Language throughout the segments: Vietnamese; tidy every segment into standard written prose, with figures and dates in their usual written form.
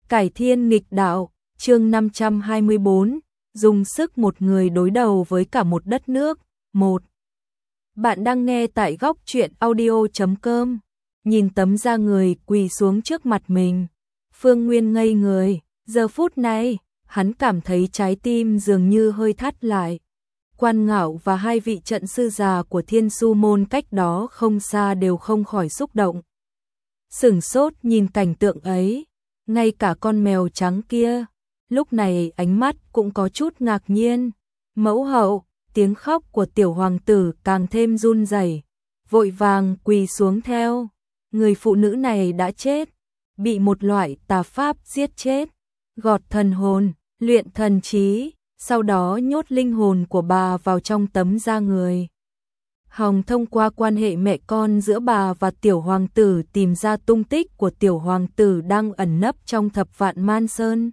Cải thiên nghịch đạo, chương 524, dùng sức một người đối đầu với cả một đất nước. 1. Bạn đang nghe tại góc truyện audio.com. Nhìn tấm da người quỳ xuống trước mặt mình, Phương Nguyên ngây người. Giờ phút này, hắn cảm thấy trái tim dường như hơi thắt lại. Quan Ngạo và hai vị trận sư già của Thiên Su Môn cách đó không xa đều không khỏi xúc động. Sửng sốt nhìn cảnh tượng ấy, ngay cả con mèo trắng kia, lúc này ánh mắt cũng có chút ngạc nhiên. Mẫu hậu, tiếng khóc của tiểu hoàng tử càng thêm run rẩy, vội vàng quỳ xuống theo. Người phụ nữ này đã chết, bị một loại tà pháp giết chết, gọt thần hồn, luyện thần trí, sau đó nhốt linh hồn của bà vào trong tấm da người. Hồng thông qua quan hệ mẹ con giữa bà và tiểu hoàng tử tìm ra tung tích của tiểu hoàng tử đang ẩn nấp trong Thập Vạn Man Sơn.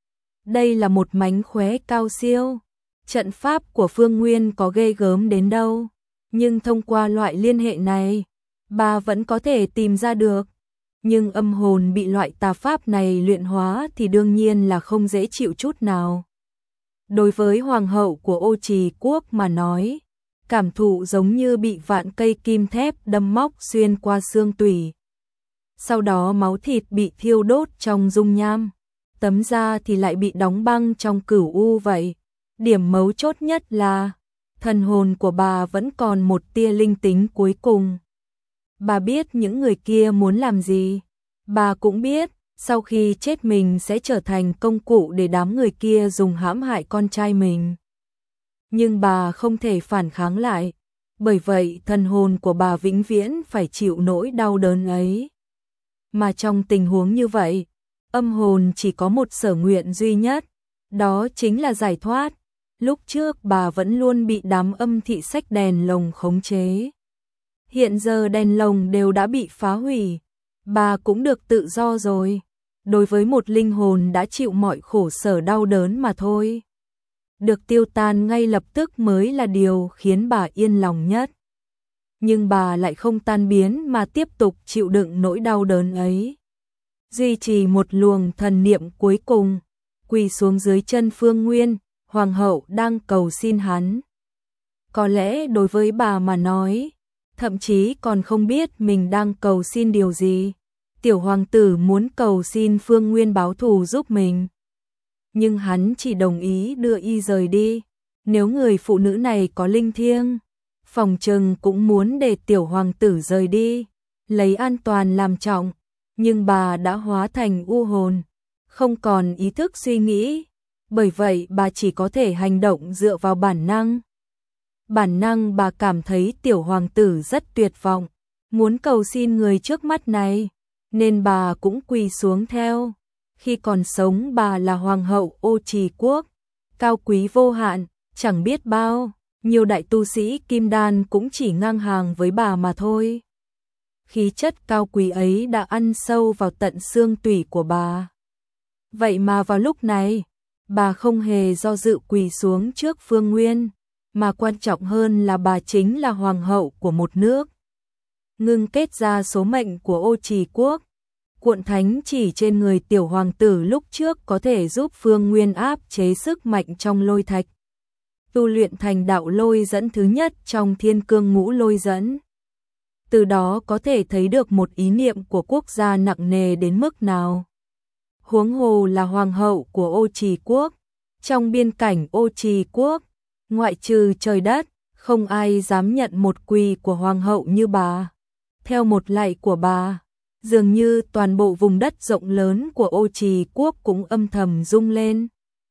Đây là một mánh khóe cao siêu. Trận pháp của Phương Nguyên có ghê gớm đến đâu, nhưng thông qua loại liên hệ này, bà vẫn có thể tìm ra được. Nhưng âm hồn bị loại tà pháp này luyện hóa thì đương nhiên là không dễ chịu chút nào. Đối với hoàng hậu của Ô Trì quốc mà nói, cảm thụ giống như bị vạn cây kim thép đâm móc xuyên qua xương tủy. Sau đó máu thịt bị thiêu đốt trong dung nham, tấm da thì lại bị đóng băng trong cửu u vậy. Điểm mấu chốt nhất là, thần hồn của bà vẫn còn một tia linh tính cuối cùng. Bà biết những người kia muốn làm gì. Bà cũng biết, sau khi chết mình sẽ trở thành công cụ để đám người kia dùng hãm hại con trai mình. Nhưng bà không thể phản kháng lại, bởi vậy thần hồn của bà vĩnh viễn phải chịu nỗi đau đớn ấy. Mà trong tình huống như vậy, âm hồn chỉ có một sở nguyện duy nhất, đó chính là giải thoát. Lúc trước bà vẫn luôn bị đám âm thị sách đèn lồng khống chế. Hiện giờ đèn lồng đều đã bị phá hủy, bà cũng được tự do rồi. Đối với một linh hồn đã chịu mọi khổ sở đau đớn mà thôi, được tiêu tan ngay lập tức mới là điều khiến bà yên lòng nhất. Nhưng bà lại không tan biến mà tiếp tục chịu đựng nỗi đau đớn ấy. Duy trì một luồng thần niệm cuối cùng, quỳ xuống dưới chân Phương Nguyên, hoàng hậu đang cầu xin hắn. Có lẽ đối với bà mà nói, thậm chí còn không biết mình đang cầu xin điều gì. Tiểu hoàng tử muốn cầu xin Phương Nguyên báo thù giúp mình, nhưng hắn chỉ đồng ý đưa y rời đi. Nếu người phụ nữ này có linh thiêng, phòng trừng cũng muốn để tiểu hoàng tử rời đi, lấy an toàn làm trọng. Nhưng bà đã hóa thành u hồn, không còn ý thức suy nghĩ, bởi vậy bà chỉ có thể hành động dựa vào bản năng. Bản năng bà cảm thấy tiểu hoàng tử rất tuyệt vọng, muốn cầu xin người trước mắt này, nên bà cũng quỳ xuống theo. Khi còn sống bà là hoàng hậu Ô Trì quốc, cao quý vô hạn, chẳng biết bao nhiều đại tu sĩ kim đan cũng chỉ ngang hàng với bà mà thôi. Khí chất cao quý ấy đã ăn sâu vào tận xương tủy của bà. Vậy mà vào lúc này, bà không hề do dự quỳ xuống trước Phương Nguyên, mà quan trọng hơn là bà chính là hoàng hậu của một nước. Ngưng kết ra số mệnh của Ô Trì quốc, cuộn thánh chỉ trên người tiểu hoàng tử lúc trước có thể giúp Phương Nguyên áp chế sức mạnh trong lôi thạch, tu luyện thành đạo lôi dẫn thứ nhất trong thiên cương ngũ lôi dẫn. Từ đó có thể thấy được một ý niệm của quốc gia nặng nề đến mức nào. Huống hồ là hoàng hậu của Ô Trì quốc, trong biên cảnh Ô Trì quốc, ngoại trừ trời đất, không ai dám nhận một quỳ của hoàng hậu như bà. Theo một lạy của bà, dường như toàn bộ vùng đất rộng lớn của Ô Trì quốc cũng âm thầm rung lên.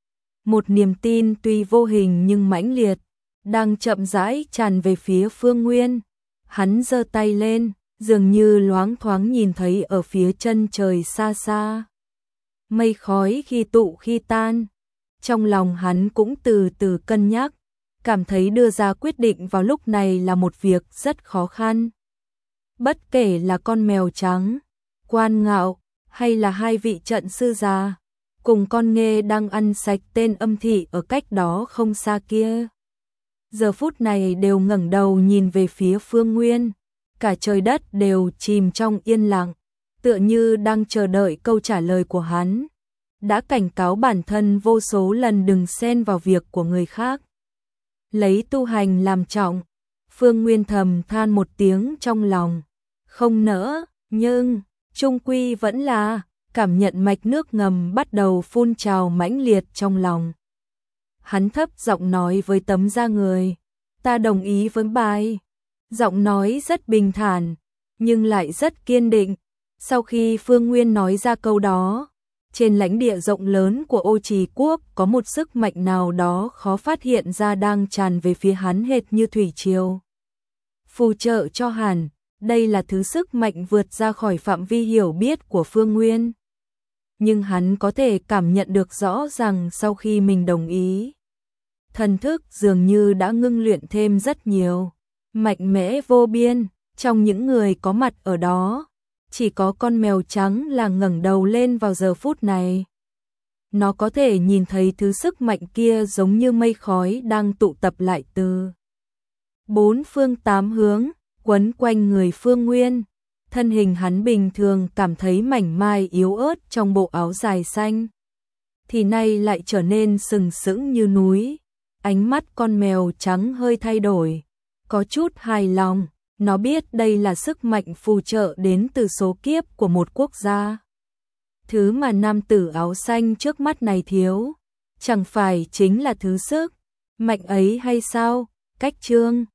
Một niềm tin tuy vô hình nhưng mãnh liệt, đang chậm rãi tràn về phía Phương Nguyên. Hắn giơ tay lên, dường như loáng thoáng nhìn thấy ở phía chân trời xa xa. Mây khói khi tụ khi tan. Trong lòng hắn cũng từ từ cân nhắc, cảm thấy đưa ra quyết định vào lúc này là một việc rất khó khăn. Bất kể là con mèo trắng, Quan Ngạo, hay là hai vị trận sư già, cùng con nghê đang ăn sạch tên âm thị ở cách đó không xa kia, giờ phút này đều ngẩng đầu nhìn về phía Phương Nguyên. Cả trời đất đều chìm trong yên lặng, tựa như đang chờ đợi câu trả lời của hắn. đã cảnh cáo bản thân vô số lần đừng xen vào việc của người khác. Lấy tu hành làm trọng, Phương Nguyên thầm than một tiếng trong lòng, không nỡ, nhưng chung quy vẫn là cảm nhận mạch nước ngầm bắt đầu phun trào mãnh liệt trong lòng. Hắn thấp giọng nói với tấm da người, ta đồng ý với bài. Giọng nói rất bình thản, nhưng lại rất kiên định. Sau khi Phương Nguyên nói ra câu đó, trên lãnh địa rộng lớn của Ô Trì Quốc có một sức mạnh nào đó khó phát hiện ra đang tràn về phía hắn hệt như thủy triều. Phù trợ cho hắn, đây là thứ sức mạnh vượt ra khỏi phạm vi hiểu biết của Phương Nguyên. Nhưng hắn có thể cảm nhận được rõ rằng sau khi mình đồng ý, thần thức dường như đã ngưng luyện thêm rất nhiều, mạnh mẽ vô biên. Trong những người có mặt ở đó, chỉ có con mèo trắng là ngẩng đầu lên vào giờ phút này. Nó có thể nhìn thấy thứ sức mạnh kia giống như mây khói đang tụ tập lại từ bốn phương tám hướng, quấn quanh người Phương Nguyên. Thân hình hắn bình thường cảm thấy mảnh mai yếu ớt trong bộ áo dài xanh, thì nay lại trở nên sừng sững như núi. Ánh mắt con mèo trắng hơi thay đổi, có chút hài lòng. Nó biết đây là sức mạnh phù trợ đến từ số kiếp của một quốc gia. Thứ mà nam tử áo xanh trước mắt này thiếu, chẳng phải chính là thứ sức mạnh ấy hay sao? Cách chương